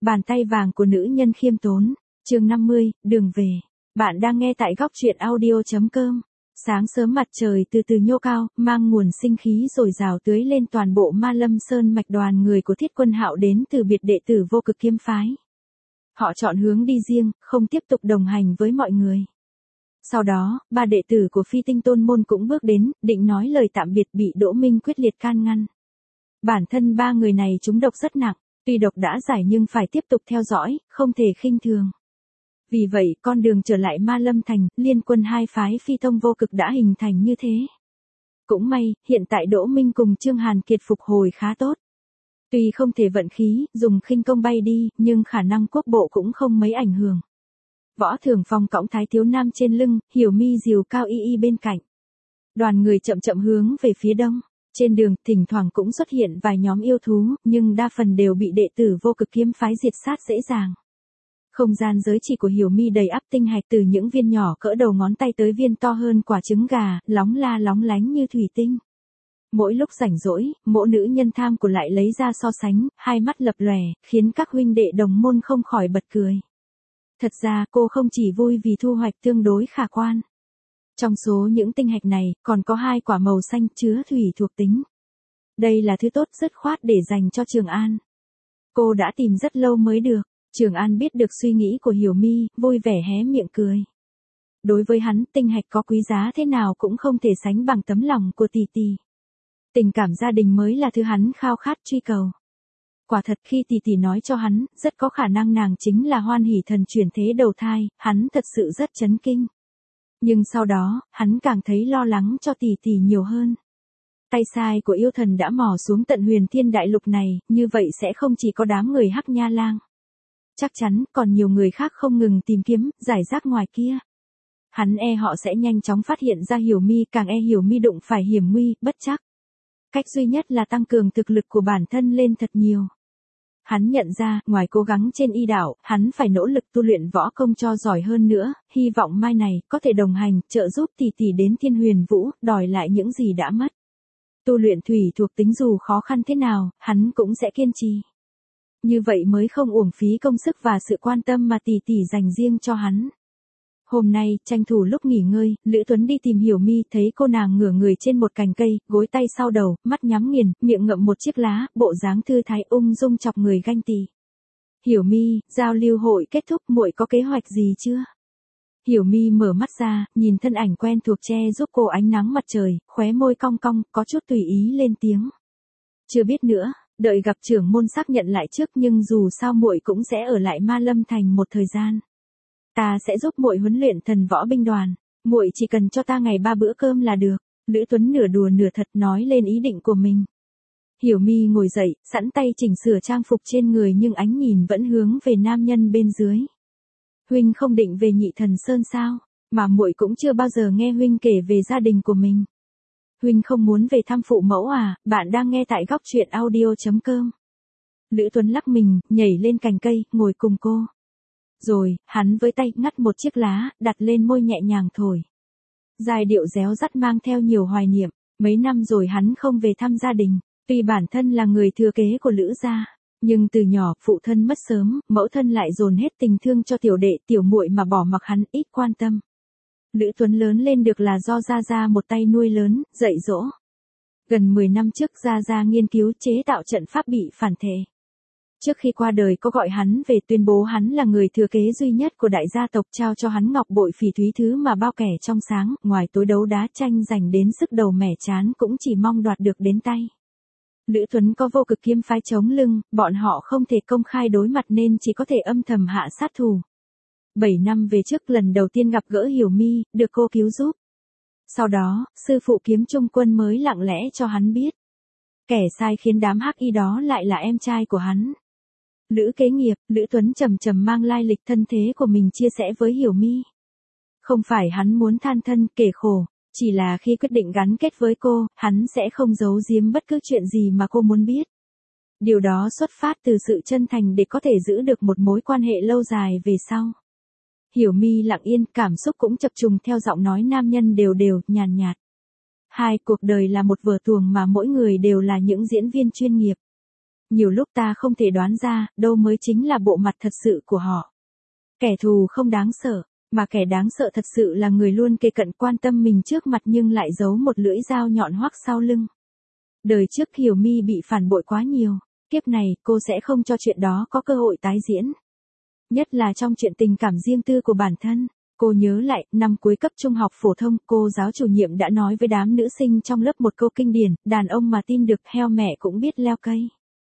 Bàn tay vàng của nữ nhân khiêm tốn. Chương 50, đường về. Bạn đang nghe tại góc truyện audio.com. Sáng sớm mặt trời từ từ nhô cao, mang nguồn sinh khí dồi dào tưới lên toàn bộ Ma Lâm Sơn mạch. Đoàn người của Thiết Quân Hạo đến từ biệt đệ tử Vô Cực kiếm phái. Họ chọn hướng đi riêng, không tiếp tục đồng hành với mọi người. Sau đó, ba đệ tử của Phi Tinh Tôn môn cũng bước đến, định nói lời tạm biệt bị Đỗ Minh quyết liệt can ngăn. Bản thân ba người này trúng độc rất nặng, tuy độc đã giải nhưng phải tiếp tục theo dõi, không thể khinh thường. Vì vậy, con đường trở lại Ma Lâm Thành, liên quân hai phái Phi Tông Vô Cực đã hình thành như thế. Cũng may, hiện tại Đỗ Minh cùng Trương Hàn Kiệt phục hồi khá tốt. Tuy không thể vận khí, dùng khinh công bay đi, nhưng khả năng quốc bộ cũng không mấy ảnh hưởng. Võ Thường Phong cõng Thái Thiếu Nam trên lưng, Hiểu Mi dìu Cao Y Y bên cạnh. Đoàn người chậm chậm hướng về phía đông. Trên đường, thỉnh thoảng cũng xuất hiện vài nhóm yêu thú, nhưng đa phần đều bị đệ tử Vô Cực kiếm phái diệt sát dễ dàng. Không gian giới chỉ của Hiểu Mi đầy ắp tinh hạch, từ những viên nhỏ cỡ đầu ngón tay tới viên to hơn quả trứng gà, lóng lánh như thủy tinh. Mỗi lúc rảnh rỗi, mỗi nữ nhân tham của lại lấy ra so sánh, hai mắt lập lòe, khiến các huynh đệ đồng môn không khỏi bật cười. Thật ra cô không chỉ vui vì thu hoạch tương đối khả quan. Trong số những tinh hạch này, còn có hai quả màu xanh chứa thủy thuộc tính. Đây là thứ tốt dứt khoát để dành cho Trường An. Cô đã tìm rất lâu mới được. Trường An biết được suy nghĩ của Hiểu Mi, vui vẻ hé miệng cười. Đối với hắn, tinh hạch có quý giá thế nào cũng không thể sánh bằng tấm lòng của tỷ tỷ. Tình cảm gia đình mới là thứ hắn khao khát truy cầu. Quả thật khi tỷ tỷ nói cho hắn, rất có khả năng nàng chính là Hoan Hỷ Thần chuyển thế đầu thai, hắn thật sự rất chấn kinh. Nhưng sau đó, hắn càng thấy lo lắng cho tỷ tỷ nhiều hơn. Tay sai của yêu thần đã mò xuống tận Huyền Thiên Đại Lục này, như vậy sẽ không chỉ có đám người Hắc Nha Lang. Chắc chắn còn nhiều người khác không ngừng tìm kiếm, giải rác ngoài kia. Hắn họ sẽ nhanh chóng phát hiện ra Hiểu Mi, càng Hiểu Mi đụng phải hiểm nguy, bất chắc. Cách duy nhất là tăng cường thực lực của bản thân lên thật nhiều. Hắn nhận ra, ngoài cố gắng trên y đạo, hắn phải nỗ lực tu luyện võ công cho giỏi hơn nữa, hy vọng mai này, có thể đồng hành, trợ giúp tỷ tỷ đến Thiên Huyền Vũ, đòi lại những gì đã mất. Tu luyện thủy thuộc tính dù khó khăn thế nào, hắn cũng sẽ kiên trì. Như vậy mới không uổng phí công sức và sự quan tâm mà tỷ tỷ dành riêng cho hắn. Hôm nay, tranh thủ lúc nghỉ ngơi, Lữ Tuấn đi tìm Hiểu Mi, thấy cô nàng ngửa người trên một cành cây, gối tay sau đầu, mắt nhắm nghiền, miệng ngậm một chiếc lá, bộ dáng thư thái ung dung chọc người ganh tị. Hiểu Mi, giao lưu hội kết thúc, muội có kế hoạch gì chưa? Hiểu Mi mở mắt ra, nhìn thân ảnh quen thuộc che giúp cô ánh nắng mặt trời, khóe môi cong cong, có chút tùy ý lên tiếng. Chưa biết nữa, đợi gặp trưởng môn xác nhận lại trước, nhưng dù sao muội cũng sẽ ở lại Ma Lâm Thành một thời gian. Ta sẽ giúp muội huấn luyện thần võ binh đoàn, muội chỉ cần cho ta ngày 3 bữa cơm là được. Lữ Tuấn nửa đùa nửa thật nói lên ý định của mình. Hiểu Mi ngồi dậy, sẵn tay chỉnh sửa trang phục trên người nhưng ánh nhìn vẫn hướng về nam nhân bên dưới. Huynh không định về Nhị Thần Sơn sao? Mà muội cũng chưa bao giờ nghe huynh kể về gia đình của mình. Huynh không muốn về thăm phụ mẫu à? Bạn đang nghe tại góc truyện audio.com. Lữ Tuấn lắc mình, nhảy lên cành cây, ngồi cùng cô. Rồi, hắn với tay ngắt một chiếc lá, đặt lên môi nhẹ nhàng thổi. Giai điệu réo rắt mang theo nhiều hoài niệm, mấy năm rồi hắn không về thăm gia đình, tuy bản thân là người thừa kế của Lữ gia, nhưng từ nhỏ phụ thân mất sớm, mẫu thân lại dồn hết tình thương cho tiểu đệ tiểu muội mà bỏ mặc hắn ít quan tâm. Lữ Tuấn lớn lên được là do Gia Gia một tay nuôi lớn, dạy dỗ. Gần 10 năm trước Gia Gia nghiên cứu chế tạo trận pháp bị phản thể. Trước khi qua đời có gọi hắn về tuyên bố hắn là người thừa kế duy nhất của đại gia tộc, trao cho hắn ngọc bội phỉ thúy, thứ mà bao kẻ trong sáng, ngoài tối đấu đá tranh giành đến sức đầu mẻ chán cũng chỉ mong đoạt được đến tay. Lữ Tuấn có Vô Cực kiếm phái chống lưng, bọn họ không thể công khai đối mặt nên chỉ có thể âm thầm hạ sát thủ. 7 năm về trước lần đầu tiên gặp gỡ Hiểu Mi, được cô cứu giúp. Sau đó, sư phụ Kiếm Trung Quân mới lặng lẽ cho hắn biết. Kẻ sai khiến đám hắc y đó lại là em trai của hắn. Lữ kế nghiệp, Lữ Tuấn trầm trầm mang lai lịch thân thế của mình chia sẻ với Hiểu Mi. Không phải hắn muốn than thân kể khổ, chỉ là khi quyết định gắn kết với cô, hắn sẽ không giấu giếm bất cứ chuyện gì mà cô muốn biết. Điều đó xuất phát từ sự chân thành để có thể giữ được một mối quan hệ lâu dài về sau. Hiểu Mi lặng yên, cảm xúc cũng chập trùng theo giọng nói nam nhân đều đều, nhàn nhạt. Hai cuộc đời là một vở tuồng mà mỗi người đều là những diễn viên chuyên nghiệp. Nhiều lúc ta không thể đoán ra, đâu mới chính là bộ mặt thật sự của họ. Kẻ thù không đáng sợ, mà kẻ đáng sợ thật sự là người luôn kề cận quan tâm mình trước mặt nhưng lại giấu một lưỡi dao nhọn hoắc sau lưng. Đời trước Hiểu My bị phản bội quá nhiều, kiếp này cô sẽ không cho chuyện đó có cơ hội tái diễn. Nhất là trong chuyện tình cảm riêng tư của bản thân. Cô nhớ lại, năm cuối cấp trung học phổ thông, cô giáo chủ nhiệm đã nói với đám nữ sinh trong lớp một câu kinh điển, đàn ông mà tin được heo mẹ cũng biết leo cây.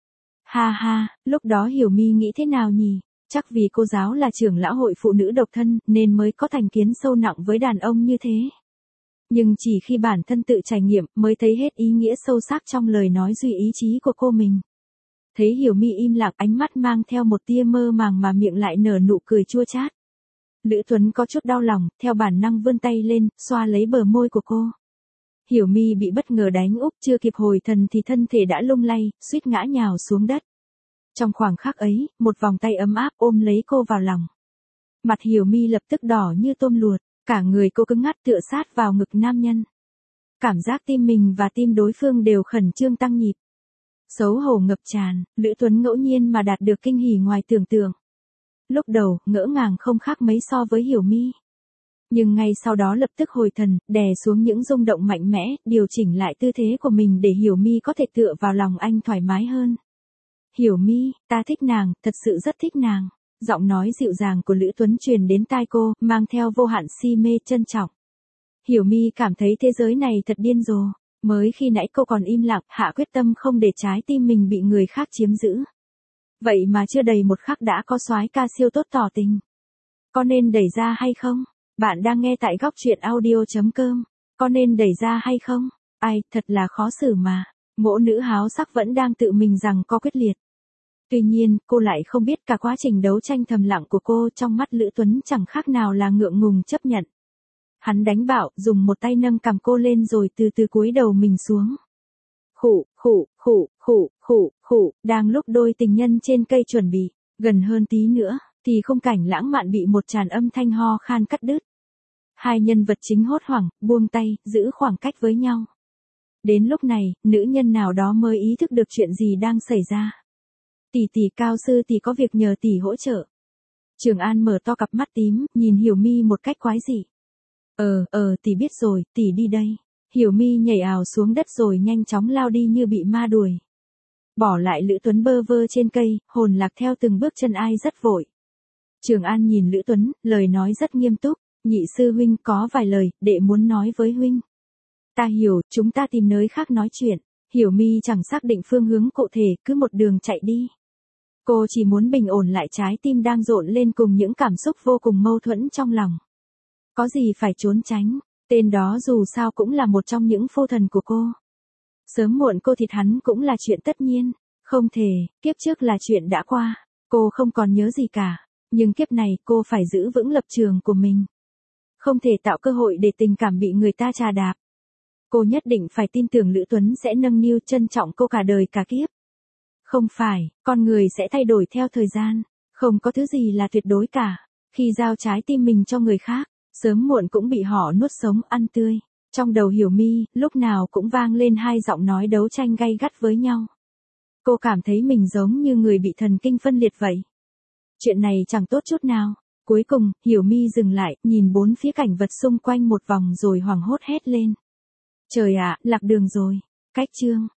Ha ha, lúc đó Hiểu My nghĩ thế nào nhỉ? Chắc vì cô giáo là trưởng lão hội phụ nữ độc thân, nên mới có thành kiến sâu nặng với đàn ông như thế. Nhưng chỉ khi bản thân tự trải nghiệm, mới thấy hết ý nghĩa sâu sắc trong lời nói duy ý chí của cô mình. Thấy Hiểu My im lặng, ánh mắt mang theo một tia mơ màng mà miệng lại nở nụ cười chua chát. Lữ Tuấn có chút đau lòng, theo bản năng vươn tay lên, xoa lấy bờ môi của cô. Hiểu My bị bất ngờ đánh úp, chưa kịp hồi thần thì thân thể đã lung lay, suýt ngã nhào xuống đất. Trong khoảng khắc ấy, một vòng tay ấm áp ôm lấy cô vào lòng. Mặt Hiểu My lập tức đỏ như tôm luộc, cả người cô cứng ngắc tựa sát vào ngực nam nhân. Cảm giác tim mình và tim đối phương đều khẩn trương tăng nhịp. Xấu hổ ngập tràn, Lữ Tuấn ngẫu nhiên mà đạt được kinh hỉ ngoài tưởng tượng. Lúc đầu, ngỡ ngàng không khác mấy so với Hiểu My. Nhưng ngay sau đó lập tức hồi thần, đè xuống những rung động mạnh mẽ, điều chỉnh lại tư thế của mình để Hiểu My có thể tựa vào lòng anh thoải mái hơn. Hiểu My, ta thích nàng, thật sự rất thích nàng. Giọng nói dịu dàng của Lữ Tuấn truyền đến tai cô, mang theo vô hạn si mê trân trọng. Hiểu My cảm thấy thế giới này thật điên rồ. Mới khi nãy cô còn im lặng, hạ quyết tâm không để trái tim mình bị người khác chiếm giữ. Vậy mà chưa đầy một khắc đã có soái ca siêu tốt tỏ tình. Có nên đẩy ra hay không? Bạn đang nghe tại góc truyện audio.com. Có nên đẩy ra hay không? Ai, thật là khó xử mà. Mỗ nữ háo sắc vẫn đang tự mình rằng có quyết liệt. Tuy nhiên, cô lại không biết cả quá trình đấu tranh thầm lặng của cô trong mắt Lữ Tuấn chẳng khác nào là ngượng ngùng chấp nhận. Hắn đánh bạo, dùng một tay nâng cằm cô lên rồi từ từ cúi đầu mình xuống. Khụ, khụ, khụ, khụ, khụ, khụ, đang lúc đôi tình nhân trên cây chuẩn bị, gần hơn tí nữa, thì khung cảnh lãng mạn bị một tràn âm thanh ho khan cắt đứt. Hai nhân vật chính hốt hoảng, buông tay, giữ khoảng cách với nhau. Đến lúc này, nữ nhân nào đó mới ý thức được chuyện gì đang xảy ra. Tỷ cao sư tỷ có việc nhờ tỷ hỗ trợ. Trường An mở to cặp mắt tím, nhìn Hiểu My một cách quái dị. Tỷ biết rồi, tỷ đi đây. Hiểu My nhảy ào xuống đất rồi nhanh chóng lao đi như bị ma đuổi. Bỏ lại Lữ Tuấn bơ vơ trên cây, hồn lạc theo từng bước chân ai rất vội. Trường An nhìn Lữ Tuấn, lời nói rất nghiêm túc. Nhị sư huynh có vài lời, đệ muốn nói với huynh. Ta hiểu, chúng ta tìm nơi khác nói chuyện. Hiểu My chẳng xác định phương hướng cụ thể, cứ một đường chạy đi. Cô chỉ muốn bình ổn lại trái tim đang rộn lên cùng những cảm xúc vô cùng mâu thuẫn trong lòng. Có gì phải trốn tránh, tên đó dù sao cũng là một trong những phu thần của cô. Sớm muộn cô thịt hắn cũng là chuyện tất nhiên, không thể, kiếp trước là chuyện đã qua, cô không còn nhớ gì cả, nhưng kiếp này cô phải giữ vững lập trường của mình. Không thể tạo cơ hội để tình cảm bị người ta trà đạp. Cô nhất định phải tin tưởng Lữ Tuấn sẽ nâng niu trân trọng cô cả đời cả kiếp. Không phải, con người sẽ thay đổi theo thời gian, không có thứ gì là tuyệt đối cả. Khi giao trái tim mình cho người khác, sớm muộn cũng bị họ nuốt sống ăn tươi. Trong đầu Hiểu My, lúc nào cũng vang lên hai giọng nói đấu tranh gay gắt với nhau. Cô cảm thấy mình giống như người bị thần kinh phân liệt vậy. Chuyện này chẳng tốt chút nào. Cuối cùng, Hiểu My dừng lại, nhìn bốn phía cảnh vật xung quanh một vòng rồi hoảng hốt hét lên. Trời ạ, lạc đường rồi. Cách chương.